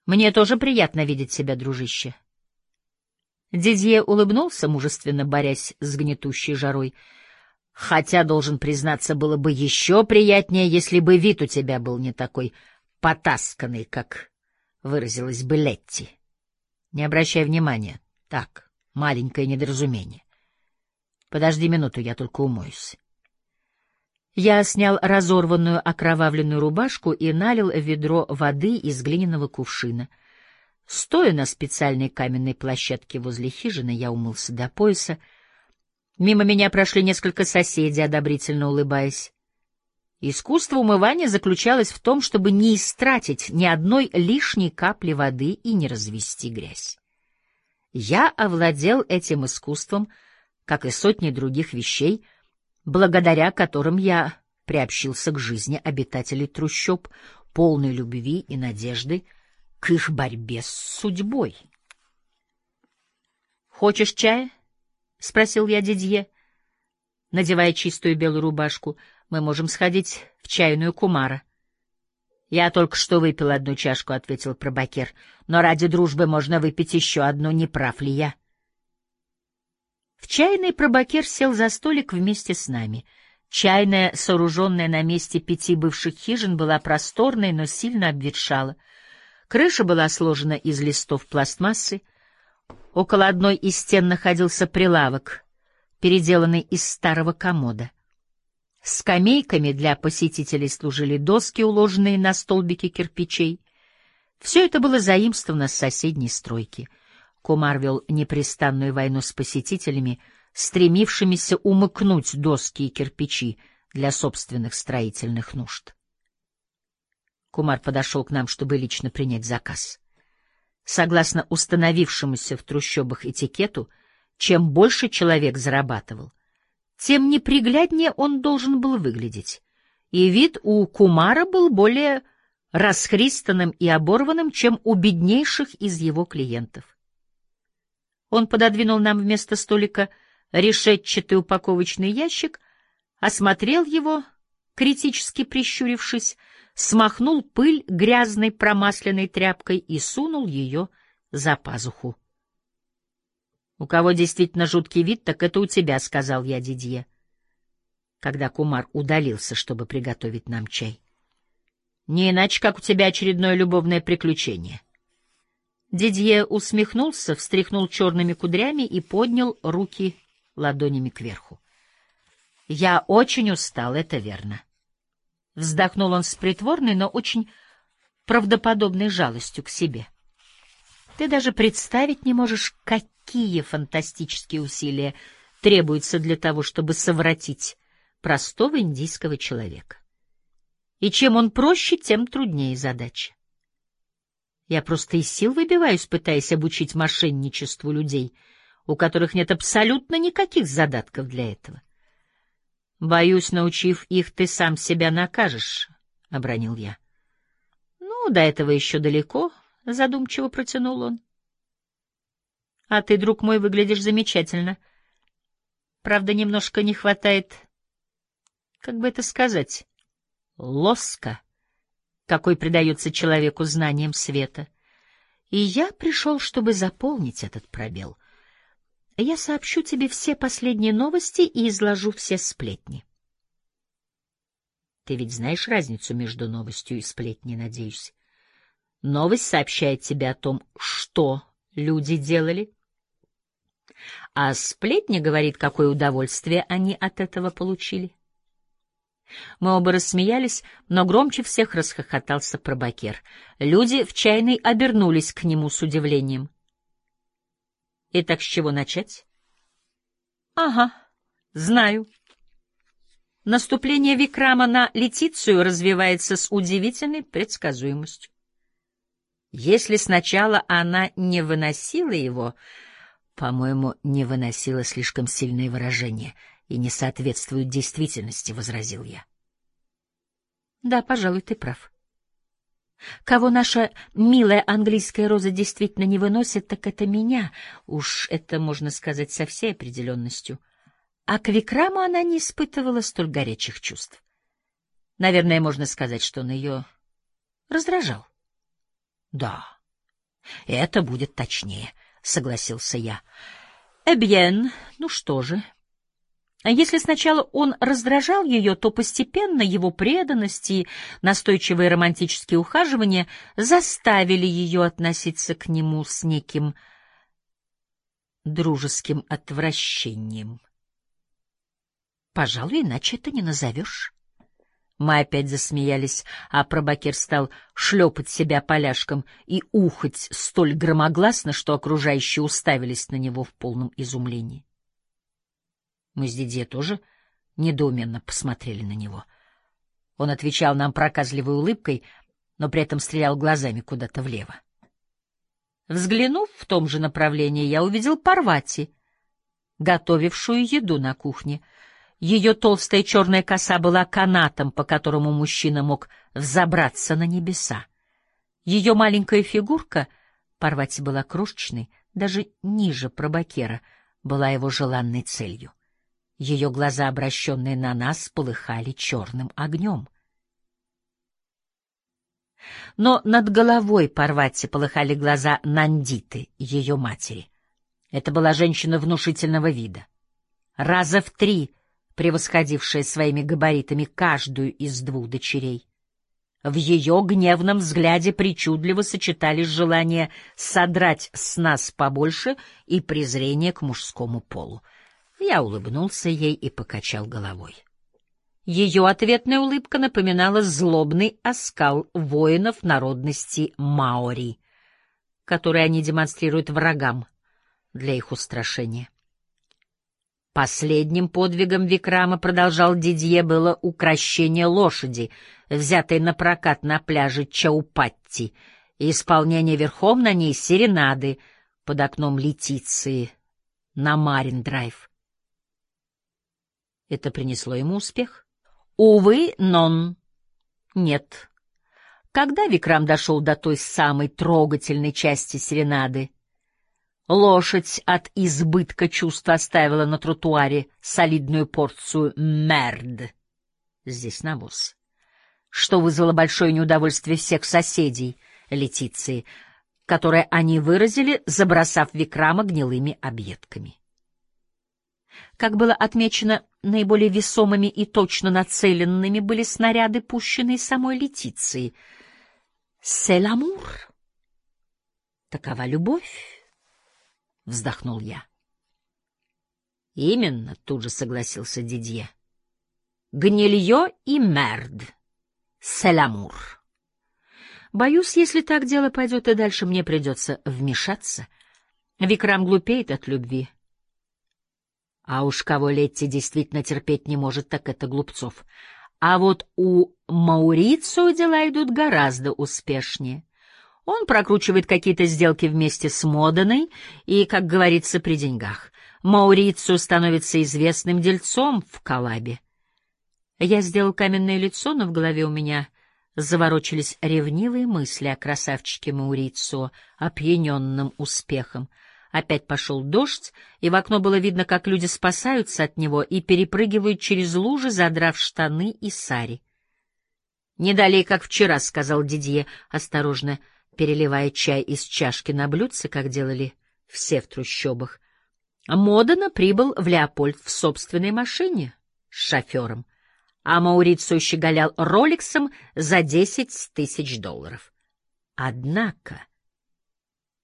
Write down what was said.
Мне тоже приятно видеть себя, дружище. Дидье улыбнулся, мужественно борясь с гнетущей жарой. Хотя, должен признаться, было бы еще приятнее, если бы вид у тебя был не такой потасканный, как выразилась бы Летти. Не обращай внимания. Так, маленькое недоразумение. Подожди минуту, я только умоюсь. Я снял разорванную окровавленную рубашку и налил в ведро воды из глиняного кувшина. Стоя на специальной каменной площадке возле хижины, я умылся до пояса. Мимо меня прошли несколько соседей, одобрительно улыбаясь. Искусство умывания заключалось в том, чтобы не истратить ни одной лишней капли воды и не развести грязь. Я овладел этим искусством, как и сотни других вещей, благодаря которым я приобщился к жизни обитателей трущоб, полной любви и надежды к их борьбе с судьбой. «Хочешь чая?» — спросил я Дидье, надевая чистую белую рубашку. «Мы можем сходить в чайную Кумара». «Я только что выпил одну чашку», — ответил Пробакер. «Но ради дружбы можно выпить еще одну, не прав ли я?» В чайной Пробакер сел за столик вместе с нами. Чайная, сооруженная на месте 5 бывших хижин, была просторной, но сильно обветшала. Крыша была сложена из листов пластмассы. Около одной из стен находился прилавок, переделанный из старого комода. Скамейками для посетителей служили доски, уложенные на столбики кирпичей. Все это было заимствовано с соседней стройки. Кумар вел непрестанную войну с посетителями, стремившимися умыкнуть доски и кирпичи для собственных строительных нужд. Кумар подошел к нам, чтобы лично принять заказ. Согласно установившемуся в трущобах этикету, чем больше человек зарабатывал, тем непригляднее он должен был выглядеть, и вид у Кумара был более расхристанным и оборванным, чем у беднейших из его клиентов. Он пододвинул нам вместо столика решетчатый упаковочный ящик, осмотрел его, критически прищурившись, смахнул пыль грязной промасленной тряпкой и сунул ее за пазуху. «У кого действительно жуткий вид, так это у тебя», — сказал я Дидье, когда Кумар удалился, чтобы приготовить нам чай. «Не иначе, как у тебя очередное любовное приключение». Дидье усмехнулся, встряхнул черными кудрями и поднял руки ладонями кверху. «Я очень устал, это верно». Вздохнул он с притворной, но очень правдоподобной жалостью к себе. «Ты даже представить не можешь, какие фантастические усилия требуются для того, чтобы совратить простого индийского человека. И чем он проще, тем труднее задача. Я просто из сил выбиваюсь, пытаясь обучить мошенничеству людей, у которых нет абсолютно никаких задатков для этого. Боюсь, научив их, ты сам себя накажешь, — обронил я. — Ну, до этого еще далеко, — задумчиво протянул он. — А ты, друг мой, выглядишь замечательно. Правда, немножко не хватает, как бы это сказать, лоска, какой придается человеку знанием света. И я пришел, чтобы заполнить этот пробел. Я сообщу тебе все последние новости и изложу все сплетни. Ты ведь знаешь разницу между новостью и сплетней, надеюсь? Новость сообщает тебе о том, что люди делали, а сплетня говорит, какое удовольствие они от этого получили. Мы оба рассмеялись, но громче всех расхохотался Пробакер. Люди в чайной обернулись к нему с удивлением. Итак, с чего начать? Ага, знаю. Наступление Викрама на Летицию развивается с удивительной предсказуемостью. Если сначала она не выносила его, по-моему, не выносила слишком сильные выражения и не соответствует действительности, — возразил я. Да, пожалуй, ты прав. Кого наша милая английская роза действительно не выносит, так это меня. Уж это можно сказать со всей определенностью. А к Викраму она не испытывала столь горячих чувств. Наверное, можно сказать, что он ее раздражал. Да, — Это будет точнее, — согласился я. — Эбьен, ну что же. А если сначала он раздражал ее, то постепенно его преданность и настойчивые романтические ухаживания заставили ее относиться к нему с неким дружеским отвращением. Пожалуй, иначе это не назовешь. Мы опять засмеялись, а пробакер стал шлепать себя поляшком и ухать столь громогласно, что окружающие уставились на него в полном изумлении. Мы с Дидье тоже недоуменно посмотрели на него. Он отвечал нам проказливой улыбкой, но при этом стрелял глазами куда-то влево. Взглянув в том же направлении, я увидел Парвати, готовившую еду на кухне. Ее толстая черная коса была канатом, по которому мужчина мог взобраться на небеса. Ее маленькая фигурка, Парвати была крошечной, даже ниже пробакера, была его желанной целью. Ее глаза, обращенные на нас, полыхали черным огнем. Но над головой Парвати полыхали глаза Нандиты, ее матери. Это была женщина внушительного вида, раза в 3 превосходившая своими габаритами каждую из 2 дочерей. В ее гневном взгляде причудливо сочетались желание содрать с нас побольше и презрение к мужскому полу. Я улыбнулся ей и покачал головой. Ее ответная улыбка напоминала злобный оскал воинов народности маори, который они демонстрируют врагам для их устрашения. Последним подвигом Викрама, продолжал Дидье, было укрощение лошади, взятой на прокат на пляже Чаупатти, и исполнение верхом на ней серенады под окном Летиции на Марин-драйв. Это принесло ему успех? Увы, нон. Нет. Когда Викрам дошел до той самой трогательной части серенады, лошадь от избытка чувств оставила на тротуаре солидную порцию мерд. Здесь навоз. Что вызвало большое неудовольствие всех соседей Летиции, которое они выразили, забросав Викрама гнилыми объедками. Как было отмечено, наиболее весомыми и точно нацеленными были снаряды, пущенные самой Летицией. «C'est l'amour». Такова любовь, — вздохнул я. Именно, — тут же согласился Дидье. Гнилье и мерд. C'est l'amour. Боюсь, если так дело пойдет и дальше, мне придется вмешаться. Викрам глупеет от любви. А уж кого Летти действительно терпеть не может, так это глупцов. А вот у Маурицио дела идут гораздо успешнее. Он прокручивает какие-то сделки вместе с Моданой и, как говорится, при деньгах. Маурицио становится известным дельцом в Калабе. Я сделал каменное лицо, но в голове у меня заворочились ревнивые мысли о красавчике Маурицио, опьяненном успехом. Опять пошел дождь, и в окно было видно, как люди спасаются от него и перепрыгивают через лужи, задрав штаны и сари. — Не далее, как вчера, — сказал Дидье, осторожно переливая чай из чашки на блюдце, как делали все в трущобах. Модена прибыл в Леопольд в собственной машине с шофером, а Маурицио щеголял роликсом за $10 000. Однако